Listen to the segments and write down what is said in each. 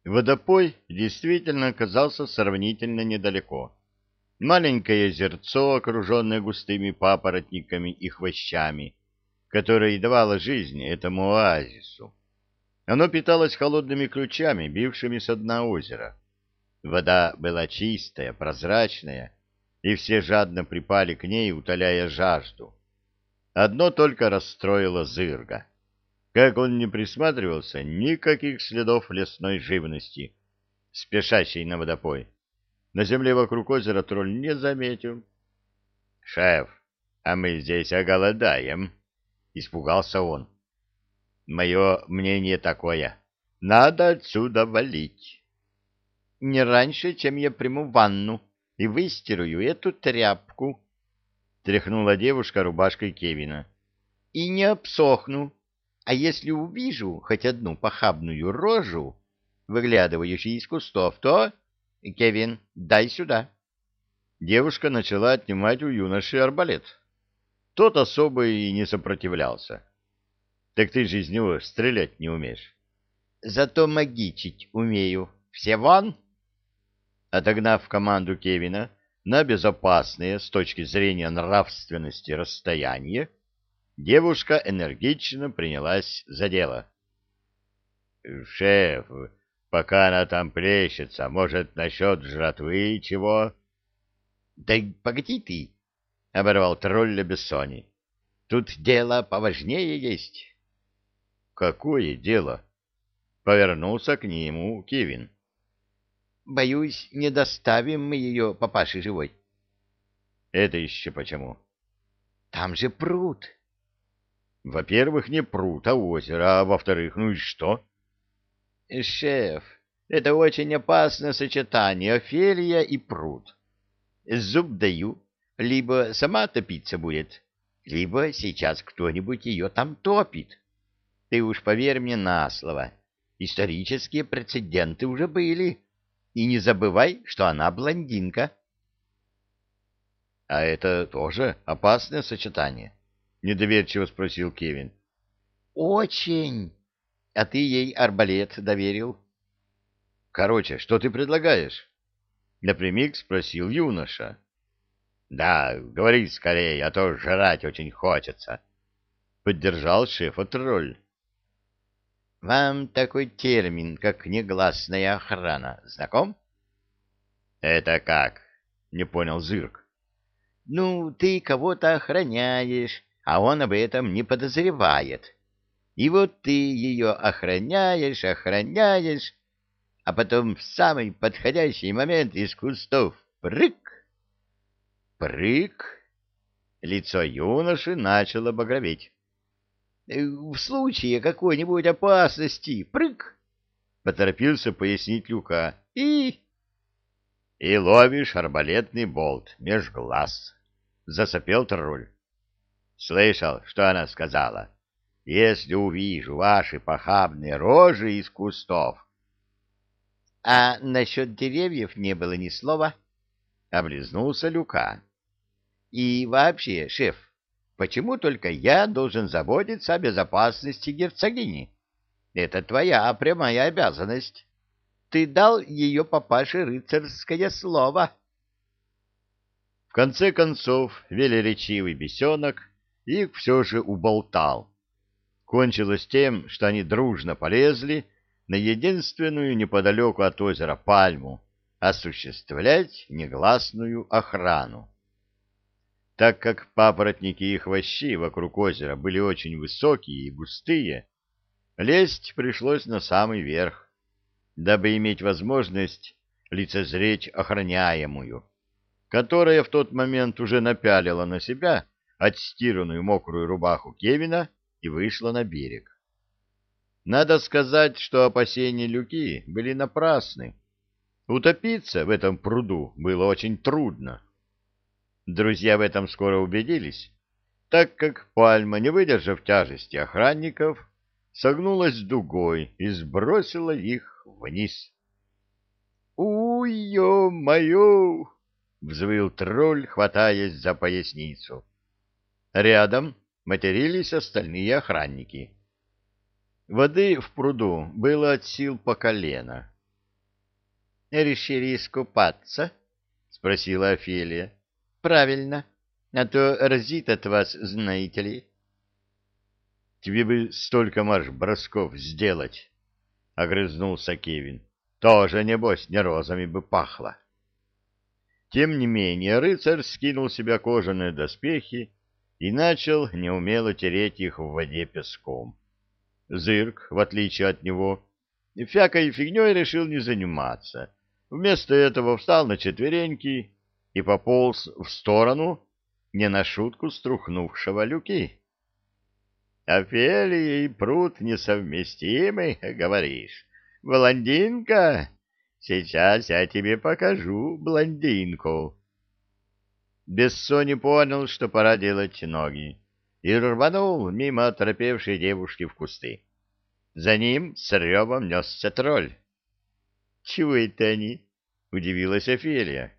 Водопой действительно оказался сравнительно недалеко. Маленькое озерцо, окруженное густыми папоротниками и хвощами, которое и давало жизнь этому оазису. Оно питалось холодными ключами, бившими со дна озера. Вода была чистая, прозрачная, и все жадно припали к ней, утоляя жажду. Одно только расстроило Зырга. Как он не присматривался, никаких следов лесной живности, спешащей на водопой. На земле вокруг озера тролль не заметил. — Шеф, а мы здесь оголодаем, — испугался он. — Мое мнение такое. Надо отсюда валить. — Не раньше, чем я приму ванну и выстирую эту тряпку, — тряхнула девушка рубашкой Кевина. — И не обсохну. А если увижу хоть одну похабную рожу, выглядывающую из кустов, то... Кевин, дай сюда. Девушка начала отнимать у юноши арбалет. Тот особо и не сопротивлялся. Так ты же из него стрелять не умеешь. Зато магичить умею. Все вон! Отогнав команду Кевина на безопасное с точки зрения нравственности расстояние, девушка энергично принялась за дело. — Шеф, пока она там плещется, может, насчет жратвы чего? — Да погоди ты, — оборвал тролля Бессони. — Тут дело поважнее есть. — Какое дело? — повернулся к нему Кевин. — Боюсь, не доставим мы ее папаше живой. — Это еще почему? — Там же пруд. — Во-первых, не пруд, а озеро, а во-вторых, ну и что? — Шеф, это очень опасное сочетание, Офелия и пруд. Зуб даю, либо сама топиться будет, либо сейчас кто-нибудь ее там топит. Ты уж поверь мне на слово, исторические прецеденты уже были. И не забывай, что она блондинка. — А это тоже опасное сочетание? — недоверчиво спросил Кевин. — Очень. А ты ей арбалет доверил. — Короче, что ты предлагаешь? — напрямик спросил юноша. — Да, говори скорее, а то жрать очень хочется. Поддержал шефа тролль. — Вам такой термин, как негласная охрана, знаком? — Это как? — не понял Зырк. — Ну, ты кого-то охраняешь, а он об этом не подозревает. И вот ты ее охраняешь, охраняешь, а потом в самый подходящий момент из кустов прыг! Прыг! Лицо юноши начало багроветь. В случае какой-нибудь опасности, прыг! Поторопился пояснить Люка. И ловишь арбалетный болт меж глаз. Засопел тролль. Слышал, что она сказала? Если увижу ваши похабные рожи из кустов. — А насчет деревьев не было ни слова, — облизнулся Люка. — И вообще, шеф, почему только я должен заботиться о безопасности герцогини? Это твоя прямая обязанность. Ты дал ее папаше рыцарское слово. В конце концов, велеречивый бесенок их все же уболтал. Кончилось тем, что они дружно полезли на единственную неподалеку от озера пальму осуществлять негласную охрану. Так как папоротники и хвощи вокруг озера были очень высокие и густые, лезть пришлось на самый верх, дабы иметь возможность лицезреть охраняемую, которая в тот момент уже напялила на себя отстиранную мокрую рубаху Кевина и вышла на берег. Надо сказать, что опасения Люки были напрасны. Утопиться в этом пруду было очень трудно. Друзья в этом скоро убедились, так как пальма, не выдержав тяжести охранников, согнулась дугой и сбросила их вниз. «Уй-ё-моё!» — взвыл тролль, хватаясь за поясницу. Рядом матерились остальные охранники. Воды в пруду было от сил по колено. решили искупаться? — спросила Офелия. — Правильно, а то разит от вас, знаете ли. — Тебе бы столько марш-бросков сделать, — огрызнулся Кевин. — Тоже, небось, не розами бы пахло. Тем не менее рыцарь скинул с себя кожаные доспехи и начал неумело тереть их в воде песком. Зырк, в отличие от него, всякой фигней решил не заниматься. Вместо этого встал на четвереньки и пополз в сторону не на шутку струхнувшего Люки. — Офелия и пруд несовместимы, говоришь? Блондинка? Сейчас я тебе покажу блондинку. Бессони понял, что пора делать ноги, и рванул мимо оторопевшей девушки в кусты. За ним с ревом несся тролль. — Чего это они? — удивилась Офелия.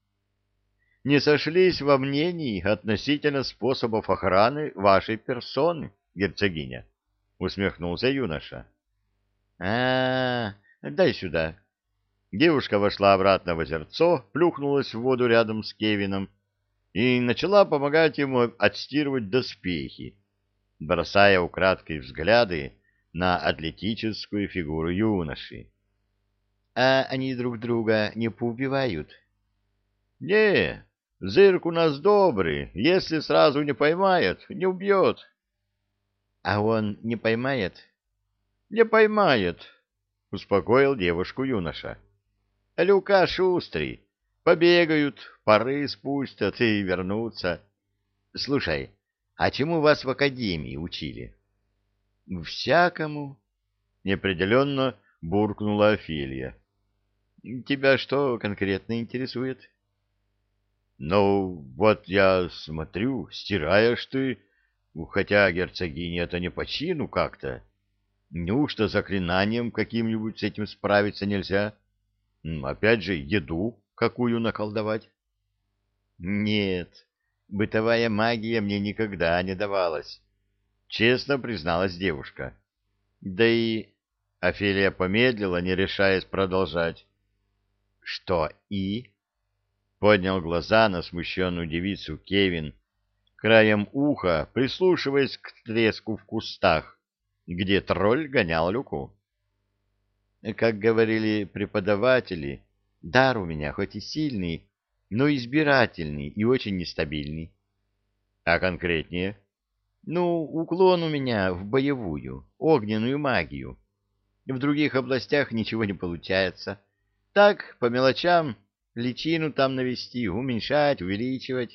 — Не сошлись во мнении относительно способов охраны вашей персоны, герцогиня, — усмехнулся юноша. — дай сюда. Девушка вошла обратно в озерцо, плюхнулась в воду рядом с Кевином и начала помогать ему отстирывать доспехи, бросая украдкой взгляды на атлетическую фигуру юноши. — А они друг друга не поубивают? — Не, зырк у нас добрый, если сразу не поймает, не убьет. — А он не поймает? — Не поймает, — успокоил девушку юноша. — Люка шустрый, побегают, пары спустят и вернутся. Слушай, а чему вас в академии учили? — Всякому, — неопределенно буркнула Офелия. — Тебя что конкретно интересует? — Ну, вот я смотрю, стираешь ты, хотя герцогине это не по чину как-то. Неужто заклинанием каким-нибудь с этим справиться нельзя? Опять же, еду какую наколдовать? — Нет, бытовая магия мне никогда не давалась, — честно призналась девушка. Да и... Офелия помедлила, не решаясь продолжать. — Что и? — поднял глаза на смущенную девицу Кевин, краем уха прислушиваясь к треску в кустах, где тролль гонял Люку. Как говорили преподаватели, дар у меня хоть и сильный, но избирательный и очень нестабильный. А конкретнее? Ну, уклон у меня в боевую, огненную магию. В других областях ничего не получается. Так, по мелочам, личину там навести, уменьшать, увеличивать.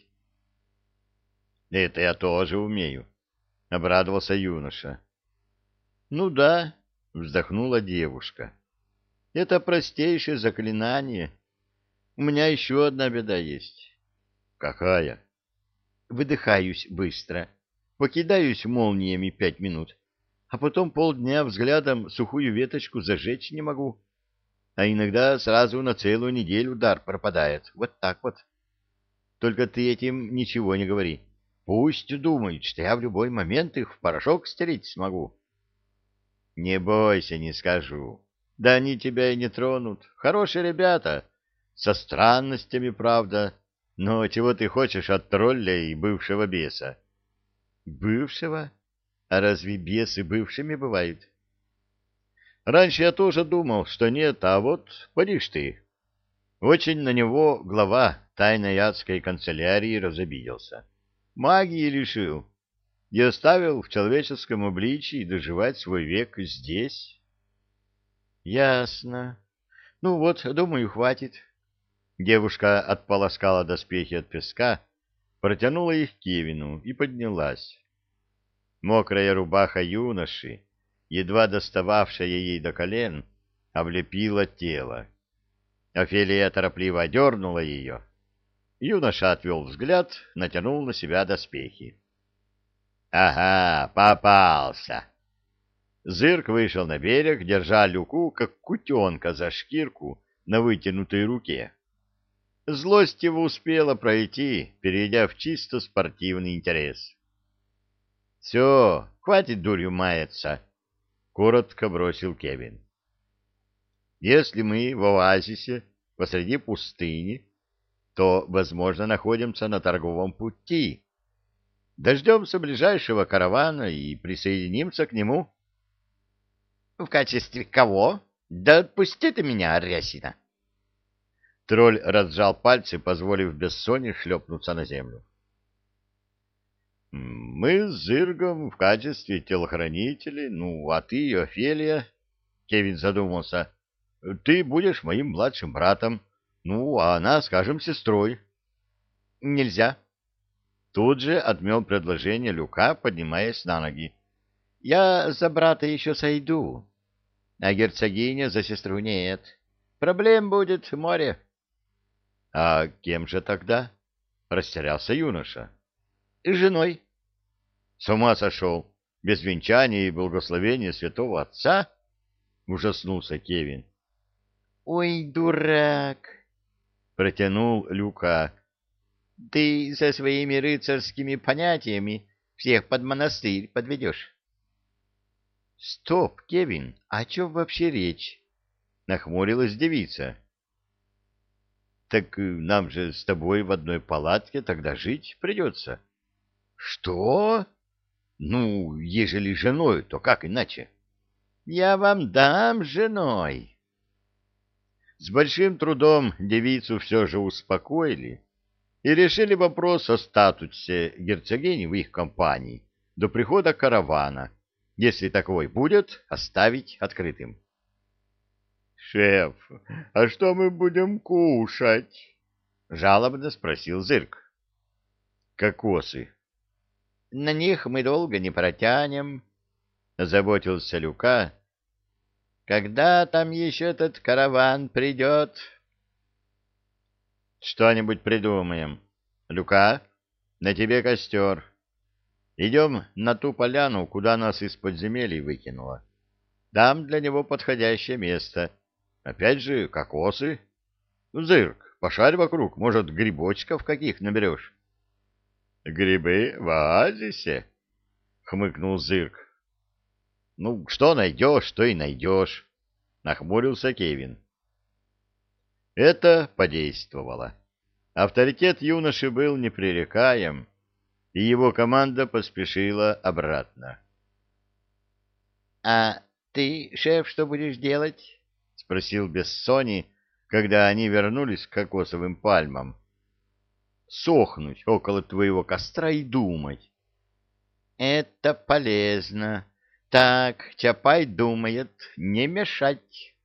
— Это я тоже умею, — обрадовался юноша. — Ну да, — вздохнула девушка. — Это простейшее заклинание. У меня еще одна беда есть. — Какая? — Выдыхаюсь быстро, покидаюсь молниями 5 минут, а потом полдня взглядом сухую веточку зажечь не могу. А иногда сразу на целую неделю дар пропадает. Вот так вот. Только ты этим ничего не говори. Пусть думают, что я в любой момент их в порошок стереть смогу. Не бойся, не скажу. Да они тебя и не тронут. Хорошие ребята. Со странностями, правда. Но чего ты хочешь от тролля и бывшего беса? Бывшего? А разве бесы бывшими бывают? Раньше я тоже думал, что нет, а вот поди ж ты. Очень на него глава тайной адской канцелярии разобиделся. Магии лишил и оставил в человеческом обличии доживать свой век здесь. Ясно. Ну вот, думаю, хватит. Девушка отполоскала доспехи от песка, протянула их Кевину и поднялась. Мокрая рубаха юноши, едва достававшая ей до колен, облепила тело. Офелия торопливо одернула ее. Юноша отвел взгляд, натянул на себя доспехи. — Ага, попался! Зырк вышел на берег, держа Люку, как кутенка за шкирку на вытянутой руке. Злость его успела пройти, перейдя в чисто спортивный интерес. — Все, хватит дурью маяться, — коротко бросил Кевин. Если мы в оазисе посреди пустыни, то, возможно, находимся на торговом пути. Дождемся ближайшего каравана и присоединимся к нему. — В качестве кого? Да отпусти ты меня, Арясина! Тролль разжал пальцы, позволив Бессоне шлепнуться на землю. — Мы с Зыргом в качестве телохранителей, ну, а ты, Офелия, — Кевин задумался, — ты будешь моим младшим братом, ну, а она, скажем, сестрой. — Нельзя. Тут же отмел предложение Люка, поднимаясь на ноги. — Я за брата еще сойду, а герцогиня за сестру нет. Проблем будет море. — А кем же тогда? — растерялся юноша. — Женой. — С ума сошел! Без венчания и благословения святого отца? — ужаснулся Кевин. — Ой, дурак! — протянул Люка. — Ты со своими рыцарскими понятиями всех под монастырь подведешь. — Стоп, Кевин, о чем вообще речь? — нахмурилась девица. — Так нам же с тобой в одной палатке тогда жить придется. — Что? Ну, ежели женой, то как иначе? — Я вам дам женой. С большим трудом девицу все же успокоили и решили вопрос о статусе герцогини в их компании до прихода каравана, если таковой будет, оставить открытым. — Шеф, а что мы будем кушать? — жалобно спросил Зырк. — Кокосы. — На них мы долго не протянем, — озаботился Люка. — Когда там еще этот караван придет? — Что-нибудь придумаем. Люка, на тебе костер. Идем на ту поляну, куда нас из подземелий выкинуло. Там для него подходящее место. Опять же, кокосы. Зырк, пошарь вокруг, может, грибочков каких наберешь. — Грибы в оазисе? — хмыкнул Зырк. — Ну, что найдешь, то и найдешь, — нахмурился Кевин. Это подействовало. Авторитет юноши был непререкаем, и его команда поспешила обратно. — А ты, шеф, что будешь делать? — спросил Бессони, когда они вернулись к кокосовым пальмам. — Сохнуть около твоего костра и думать. — Это полезно. Так, Чапай думает, не мешать.